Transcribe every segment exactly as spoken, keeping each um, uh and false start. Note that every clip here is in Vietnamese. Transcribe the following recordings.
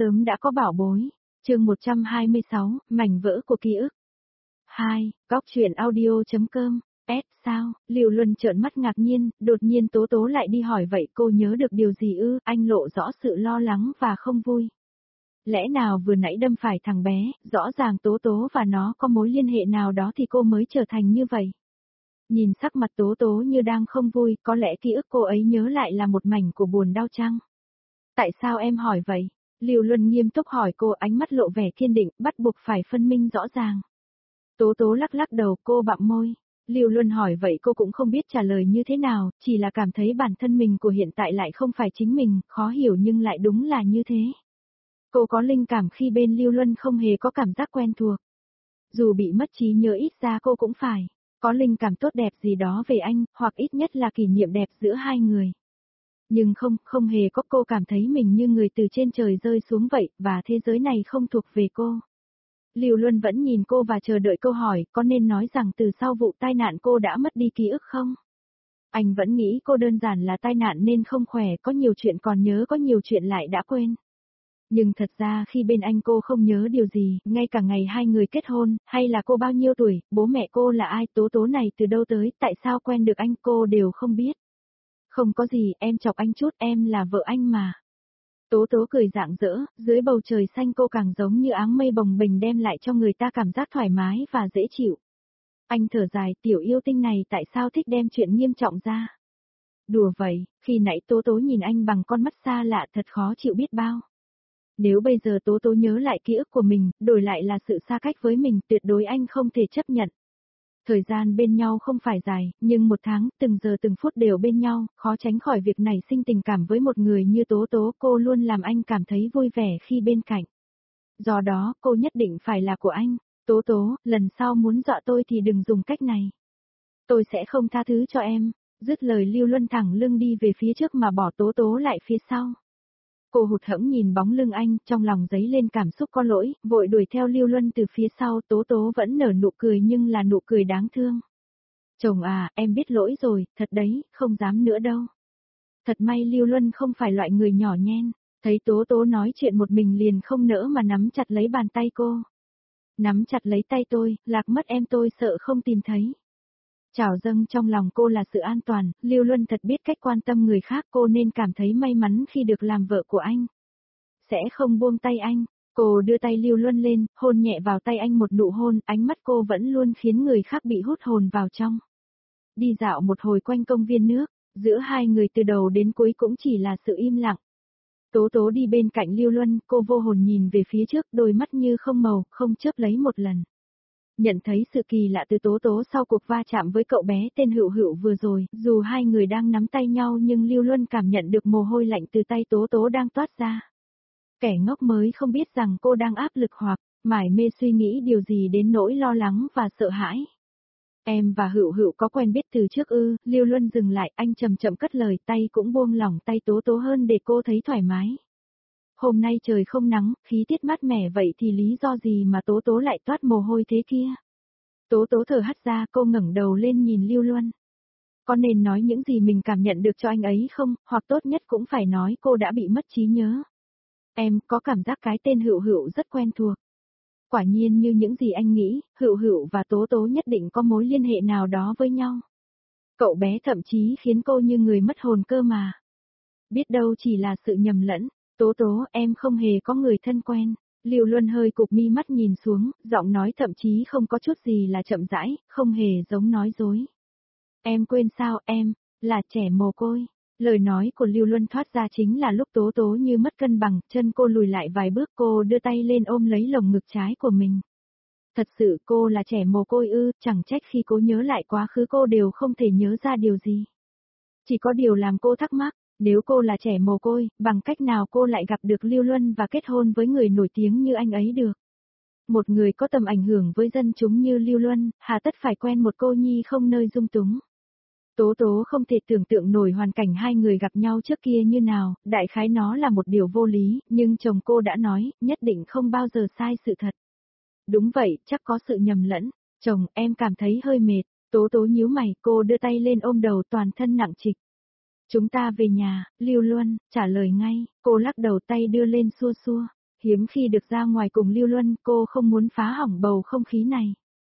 sớm đã có bảo bối. Chương một trăm hai mươi sáu, mảnh vỡ của ký ức. hai. Góc truyện audio.com. S sao? Lưu Luân trợn mắt ngạc nhiên, đột nhiên Tố Tố lại đi hỏi vậy cô nhớ được điều gì ư? Anh lộ rõ sự lo lắng và không vui. Lẽ nào vừa nãy đâm phải thằng bé, rõ ràng Tố Tố và nó có mối liên hệ nào đó thì cô mới trở thành như vậy. Nhìn sắc mặt Tố Tố như đang không vui, có lẽ ký ức cô ấy nhớ lại là một mảnh của buồn đau chăng? Tại sao em hỏi vậy? Lưu Luân nghiêm túc hỏi cô, ánh mắt lộ vẻ kiên định, bắt buộc phải phân minh rõ ràng. Tố Tố lắc lắc đầu, cô bặm môi. Lưu Luân hỏi vậy cô cũng không biết trả lời như thế nào, chỉ là cảm thấy bản thân mình của hiện tại lại không phải chính mình, khó hiểu nhưng lại đúng là như thế. Cô có linh cảm khi bên Lưu Luân không hề có cảm giác quen thuộc. Dù bị mất trí nhớ ít ra cô cũng phải có linh cảm tốt đẹp gì đó về anh, hoặc ít nhất là kỷ niệm đẹp giữa hai người. Nhưng không, không hề có, cô cảm thấy mình như người từ trên trời rơi xuống vậy, và thế giới này không thuộc về cô. Lưu Luân vẫn nhìn cô và chờ đợi câu hỏi, có nên nói rằng từ sau vụ tai nạn cô đã mất đi ký ức không? Anh vẫn nghĩ cô đơn giản là tai nạn nên không khỏe, có nhiều chuyện còn nhớ, có nhiều chuyện lại đã quên. Nhưng thật ra khi bên anh cô không nhớ điều gì, ngay cả ngày hai người kết hôn, hay là cô bao nhiêu tuổi, bố mẹ cô là ai, Tố Tố này từ đâu tới, tại sao quen được anh cô đều không biết. Không có gì, em chọc anh chút, em là vợ anh mà. Tố Tố cười rạng rỡ, dưới bầu trời xanh cô càng giống như áng mây bồng bềnh đem lại cho người ta cảm giác thoải mái và dễ chịu. Anh thở dài, tiểu yêu tinh này tại sao thích đem chuyện nghiêm trọng ra. Đùa vậy, khi nãy Tố Tố nhìn anh bằng con mắt xa lạ thật khó chịu biết bao. Nếu bây giờ Tố Tố nhớ lại ký ức của mình, đổi lại là sự xa cách với mình, tuyệt đối anh không thể chấp nhận. Thời gian bên nhau không phải dài, nhưng một tháng, từng giờ từng phút đều bên nhau, khó tránh khỏi việc nảy sinh tình cảm với một người như Tố Tố, cô luôn làm anh cảm thấy vui vẻ khi bên cạnh. Do đó, cô nhất định phải là của anh. Tố Tố, lần sau muốn dọa tôi thì đừng dùng cách này. Tôi sẽ không tha thứ cho em. Dứt lời Lưu Luân thẳng lưng đi về phía trước mà bỏ Tố Tố lại phía sau. Cô hụt hẫng nhìn bóng lưng anh, trong lòng dấy lên cảm xúc có lỗi, vội đuổi theo Lưu Luân từ phía sau. Tố Tố vẫn nở nụ cười nhưng là nụ cười đáng thương. Chồng à, em biết lỗi rồi, thật đấy, không dám nữa đâu. Thật may Lưu Luân không phải loại người nhỏ nhen, thấy Tố Tố nói chuyện một mình liền không nỡ mà nắm chặt lấy bàn tay cô. Nắm chặt lấy tay tôi, lạc mất em tôi sợ không tìm thấy. Trào dâng trong lòng cô là sự an toàn, Lưu Luân thật biết cách quan tâm người khác, cô nên cảm thấy may mắn khi được làm vợ của anh. Sẽ không buông tay anh, cô đưa tay Lưu Luân lên, hôn nhẹ vào tay anh một nụ hôn, ánh mắt cô vẫn luôn khiến người khác bị hút hồn vào trong. Đi dạo một hồi quanh công viên nước, giữa hai người từ đầu đến cuối cũng chỉ là sự im lặng. Tố Tố đi bên cạnh Lưu Luân, cô vô hồn nhìn về phía trước, đôi mắt như không màu, không chớp lấy một lần. Nhận thấy sự kỳ lạ từ Tố Tố sau cuộc va chạm với cậu bé tên Hựu Hựu vừa rồi, dù hai người đang nắm tay nhau nhưng Lưu Luân cảm nhận được mồ hôi lạnh từ tay Tố Tố đang toát ra. Kẻ ngốc mới không biết rằng cô đang áp lực hoặc mải mê suy nghĩ điều gì đến nỗi lo lắng và sợ hãi. Em và Hựu Hựu có quen biết từ trước ư? Lưu Luân dừng lại, anh chậm chậm cất lời, tay cũng buông lỏng tay Tố Tố hơn để cô thấy thoải mái. Hôm nay trời không nắng, khí tiết mát mẻ vậy thì lý do gì mà Tố Tố lại toát mồ hôi thế kia? Tố Tố thở hắt ra, cô ngẩng đầu lên nhìn Lưu Luân. Có nên nói những gì mình cảm nhận được cho anh ấy không, hoặc tốt nhất cũng phải nói cô đã bị mất trí nhớ. Em có cảm giác cái tên Hựu Hựu rất quen thuộc. Quả nhiên như những gì anh nghĩ, Hựu Hựu và Tố Tố nhất định có mối liên hệ nào đó với nhau. Cậu bé thậm chí khiến cô như người mất hồn cơ mà. Biết đâu chỉ là sự nhầm lẫn. Tố Tố, em không hề có người thân quen. Lưu Luân hơi cụp mi mắt nhìn xuống, giọng nói thậm chí không có chút gì là chậm rãi, không hề giống nói dối. Em quên sao, em là trẻ mồ côi. Lời nói của Lưu Luân thoát ra chính là lúc Tố Tố như mất cân bằng, chân cô lùi lại vài bước, cô đưa tay lên ôm lấy lồng ngực trái của mình. Thật sự cô là trẻ mồ côi ư? Chẳng trách khi cô nhớ lại quá khứ cô đều không thể nhớ ra điều gì. Chỉ có điều làm cô thắc mắc, nếu cô là trẻ mồ côi, bằng cách nào cô lại gặp được Lưu Luân và kết hôn với người nổi tiếng như anh ấy được? Một người có tầm ảnh hưởng với dân chúng như Lưu Luân, hà tất phải quen một cô nhi không nơi dung túng. Tố Tố không thể tưởng tượng nổi hoàn cảnh hai người gặp nhau trước kia như nào, đại khái nó là một điều vô lý, nhưng chồng cô đã nói, nhất định không bao giờ sai sự thật. Đúng vậy, chắc có sự nhầm lẫn. Chồng, em cảm thấy hơi mệt. Tố Tố nhíu mày, cô đưa tay lên ôm đầu, toàn thân nặng trịch. Chúng ta về nhà, Lưu Luân trả lời ngay, cô lắc đầu, tay đưa lên xua xua. Hiếm khi được ra ngoài cùng Lưu Luân, cô không muốn phá hỏng bầu không khí này.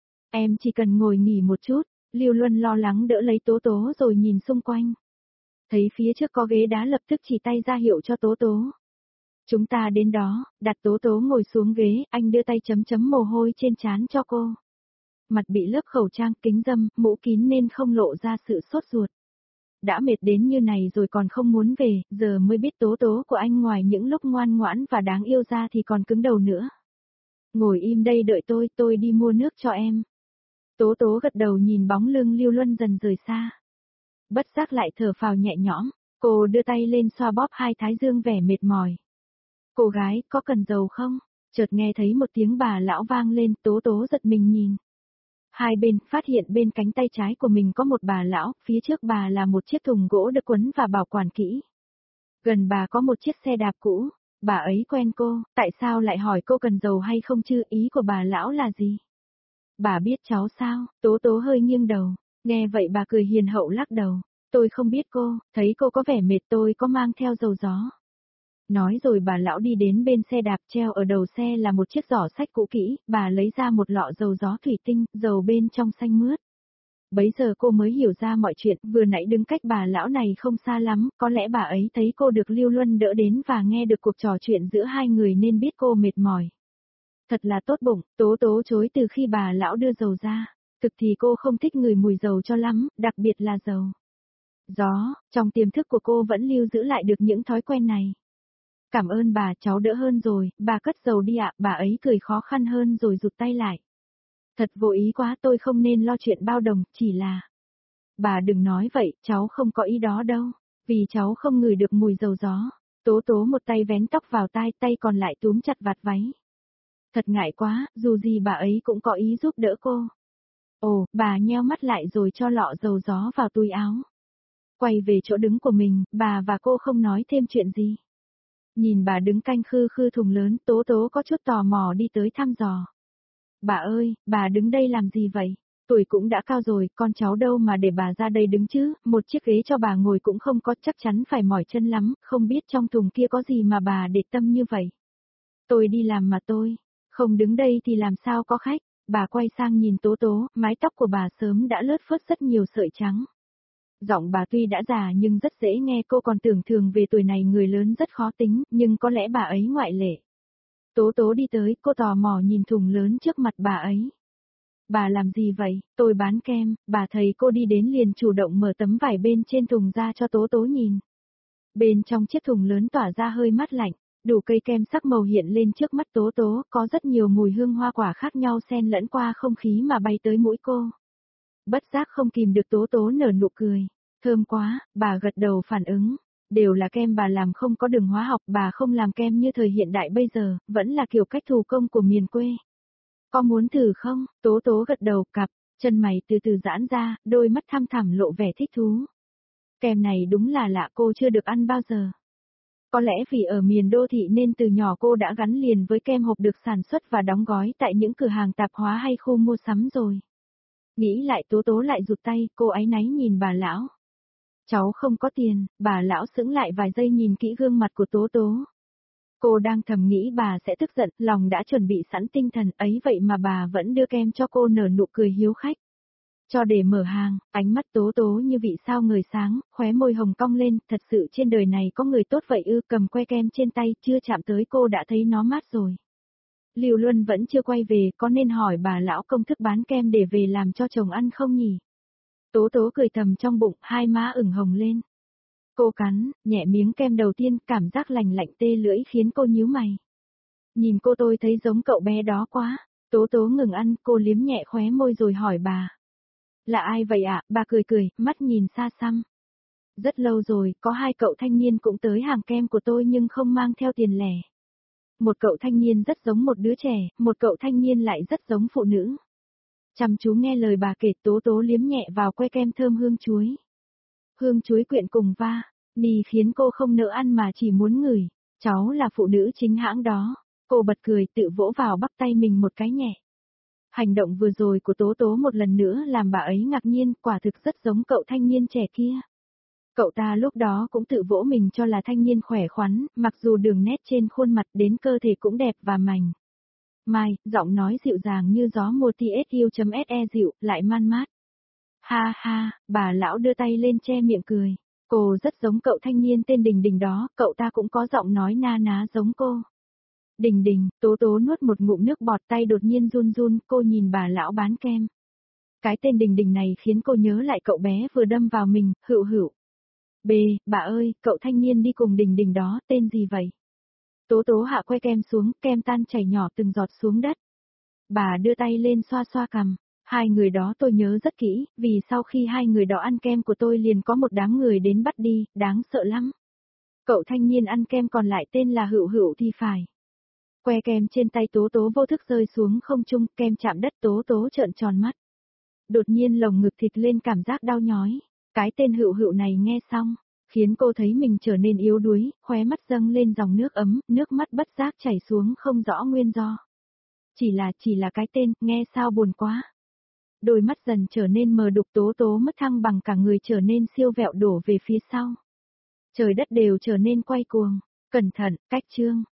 Em chỉ cần ngồi nghỉ một chút, Lưu Luân lo lắng đỡ lấy Tố Tố rồi nhìn xung quanh. Thấy phía trước có ghế đá lập tức chỉ tay ra hiệu cho Tố Tố. Chúng ta đến đó, đặt Tố Tố ngồi xuống ghế, anh đưa tay chấm chấm mồ hôi trên trán cho cô. Mặt bị lớp khẩu trang, kính râm, mũ kín nên không lộ ra sự sốt ruột. Đã mệt đến như này rồi còn không muốn về, giờ mới biết Tố Tố của anh ngoài những lúc ngoan ngoãn và đáng yêu ra thì còn cứng đầu nữa. Ngồi im đây đợi tôi, tôi đi mua nước cho em. Tố Tố gật đầu nhìn bóng lưng Lưu Luân dần rời xa. Bất giác lại thở phào nhẹ nhõm, cô đưa tay lên xoa bóp hai thái dương vẻ mệt mỏi. Cô gái, có cần dầu không? Chợt nghe thấy một tiếng bà lão vang lên, Tố Tố giật mình nhìn. Hai bên, phát hiện bên cánh tay trái của mình có một bà lão, phía trước bà là một chiếc thùng gỗ được quấn và bảo quản kỹ. Gần bà có một chiếc xe đạp cũ, bà ấy quen cô, tại sao lại hỏi cô cần dầu hay không chứ, ý của bà lão là gì? Bà biết cháu sao? Tố Tố hơi nghiêng đầu, nghe vậy bà cười hiền hậu lắc đầu, tôi không biết cô, thấy cô có vẻ mệt tôi có mang theo dầu gió. Nói rồi bà lão đi đến bên xe đạp, treo ở đầu xe là một chiếc giỏ sách cũ kỹ, bà lấy ra một lọ dầu gió thủy tinh, dầu bên trong xanh mướt. Bấy giờ cô mới hiểu ra mọi chuyện, vừa nãy đứng cách bà lão này không xa lắm, có lẽ bà ấy thấy cô được Lưu Luân đỡ đến và nghe được cuộc trò chuyện giữa hai người nên biết cô mệt mỏi. Thật là tốt bụng, Tố Tố chối từ khi bà lão đưa dầu ra, thực thì cô không thích ngửi mùi dầu cho lắm, đặc biệt là dầu gió, trong tiềm thức của cô vẫn lưu giữ lại được những thói quen này. Cảm ơn bà, cháu đỡ hơn rồi, bà cất dầu đi ạ, bà ấy cười khó khăn hơn rồi rụt tay lại. Thật vô ý quá, tôi không nên lo chuyện bao đồng, chỉ là... Bà đừng nói vậy, cháu không có ý đó đâu, vì cháu không ngửi được mùi dầu gió. Tố Tố một tay vén tóc vào tai, tay còn lại túm chặt vạt váy. Thật ngại quá, dù gì bà ấy cũng có ý giúp đỡ cô. Ồ, bà nheo mắt lại rồi cho lọ dầu gió vào túi áo. Quay về chỗ đứng của mình, bà và cô không nói thêm chuyện gì. Nhìn bà đứng canh khư khư thùng lớn, Tố Tố có chút tò mò đi tới thăm dò. Bà ơi, bà đứng đây làm gì vậy? Tuổi cũng đã cao rồi, con cháu đâu mà để bà ra đây đứng chứ, một chiếc ghế cho bà ngồi cũng không có, chắc chắn phải mỏi chân lắm, không biết trong thùng kia có gì mà bà để tâm như vậy. Tôi đi làm mà tôi, không đứng đây thì làm sao có khách, bà quay sang nhìn Tố Tố, mái tóc của bà sớm đã lướt phớt rất nhiều sợi trắng. Giọng bà tuy đã già nhưng rất dễ nghe, cô còn tưởng thường về tuổi này người lớn rất khó tính, nhưng có lẽ bà ấy ngoại lệ. Tố Tố đi tới, cô tò mò nhìn thùng lớn trước mặt bà ấy. Bà làm gì vậy? Tôi bán kem, bà thấy cô đi đến liền chủ động mở tấm vải bên trên thùng ra cho Tố Tố nhìn. Bên trong chiếc thùng lớn tỏa ra hơi mát lạnh, đủ cây kem sắc màu hiện lên trước mắt Tố Tố, có rất nhiều mùi hương hoa quả khác nhau xen lẫn qua không khí mà bay tới mũi cô. Bất giác không kìm được Tố Tố nở nụ cười. Thơm quá, bà gật đầu phản ứng. Đều là kem bà làm không có đường hóa học, bà không làm kem như thời hiện đại bây giờ, vẫn là kiểu cách thủ công của miền quê. Có muốn thử không? Tố Tố gật đầu, cặp, chân mày từ từ giãn ra, đôi mắt thăm thẳm lộ vẻ thích thú. Kem này đúng là lạ, cô chưa được ăn bao giờ. Có lẽ vì ở miền đô thị nên từ nhỏ cô đã gắn liền với kem hộp được sản xuất và đóng gói tại những cửa hàng tạp hóa hay khu mua sắm rồi. Nghĩ lại Tố Tố lại rụt tay, cô áy náy nhìn bà lão. Cháu không có tiền, bà lão sững lại vài giây nhìn kỹ gương mặt của Tố Tố. Cô đang thầm nghĩ bà sẽ tức giận, lòng đã chuẩn bị sẵn tinh thần ấy vậy mà bà vẫn đưa kem cho cô nở nụ cười hiếu khách. Cho để mở hàng, ánh mắt Tố Tố như vị sao ngời sáng, khóe môi hồng cong lên, thật sự trên đời này có người tốt vậy ư, cầm que kem trên tay, chưa chạm tới cô đã thấy nó mát rồi. Lưu Luân vẫn chưa quay về, có nên hỏi bà lão công thức bán kem để về làm cho chồng ăn không nhỉ? Tố Tố cười thầm trong bụng, hai má ửng hồng lên. Cô cắn, nhẹ miếng kem đầu tiên, cảm giác lành lạnh tê lưỡi khiến cô nhíu mày. Nhìn cô tôi thấy giống cậu bé đó quá. Tố Tố ngừng ăn, cô liếm nhẹ khóe môi rồi hỏi bà. Là ai vậy ạ? À? Bà cười cười, mắt nhìn xa xăm. Rất lâu rồi, có hai cậu thanh niên cũng tới hàng kem của tôi nhưng không mang theo tiền lẻ. Một cậu thanh niên rất giống một đứa trẻ, một cậu thanh niên lại rất giống phụ nữ. Chăm chú nghe lời bà kể, Tố Tố liếm nhẹ vào que kem thơm hương chuối. Hương chuối quyện cùng va, nì khiến cô không nỡ ăn mà chỉ muốn ngửi. Cháu là phụ nữ chính hãng đó. Cô bật cười tự vỗ vào bắp tay mình một cái nhẹ. Hành động vừa rồi của Tố Tố một lần nữa làm bà ấy ngạc nhiên, quả thực rất giống cậu thanh niên trẻ kia. Cậu ta lúc đó cũng tự vỗ mình cho là thanh niên khỏe khoắn, mặc dù đường nét trên khuôn mặt đến cơ thể cũng đẹp và mảnh mai, giọng nói dịu dàng như gió mùa tsu.se dịu, lại man mát. Ha ha, bà lão đưa tay lên che miệng cười. Cô rất giống cậu thanh niên tên Đình Đình đó, cậu ta cũng có giọng nói na ná giống cô. Đình Đình, Tố Tố nuốt một ngụm nước bọt, tay đột nhiên run run, cô nhìn bà lão bán kem. Cái tên Đình Đình này khiến cô nhớ lại cậu bé vừa đâm vào mình, Hựu Hựu. Bê, bà ơi, cậu thanh niên đi cùng Đình Đình đó, tên gì vậy? Tố Tố hạ que kem xuống, kem tan chảy nhỏ từng giọt xuống đất. Bà đưa tay lên xoa xoa cằm. Hai người đó tôi nhớ rất kỹ, vì sau khi hai người đó ăn kem của tôi liền có một đám người đến bắt đi, đáng sợ lắm. Cậu thanh niên ăn kem còn lại tên là Hựu Hựu thì phải. Que kem trên tay Tố Tố vô thức rơi xuống không trung, kem chạm đất, Tố Tố trợn tròn mắt. Đột nhiên lồng ngực thịt lên cảm giác đau nhói. Cái tên Hựu Hựu này nghe xong, khiến cô thấy mình trở nên yếu đuối, khóe mắt dâng lên dòng nước ấm, nước mắt bất giác chảy xuống không rõ nguyên do. Chỉ là, chỉ là cái tên, nghe sao buồn quá. Đôi mắt dần trở nên mờ đục, Tố Tố mất thăng bằng, cả người trở nên siêu vẹo đổ về phía sau. Trời đất đều trở nên quay cuồng. Cẩn thận, cách chương.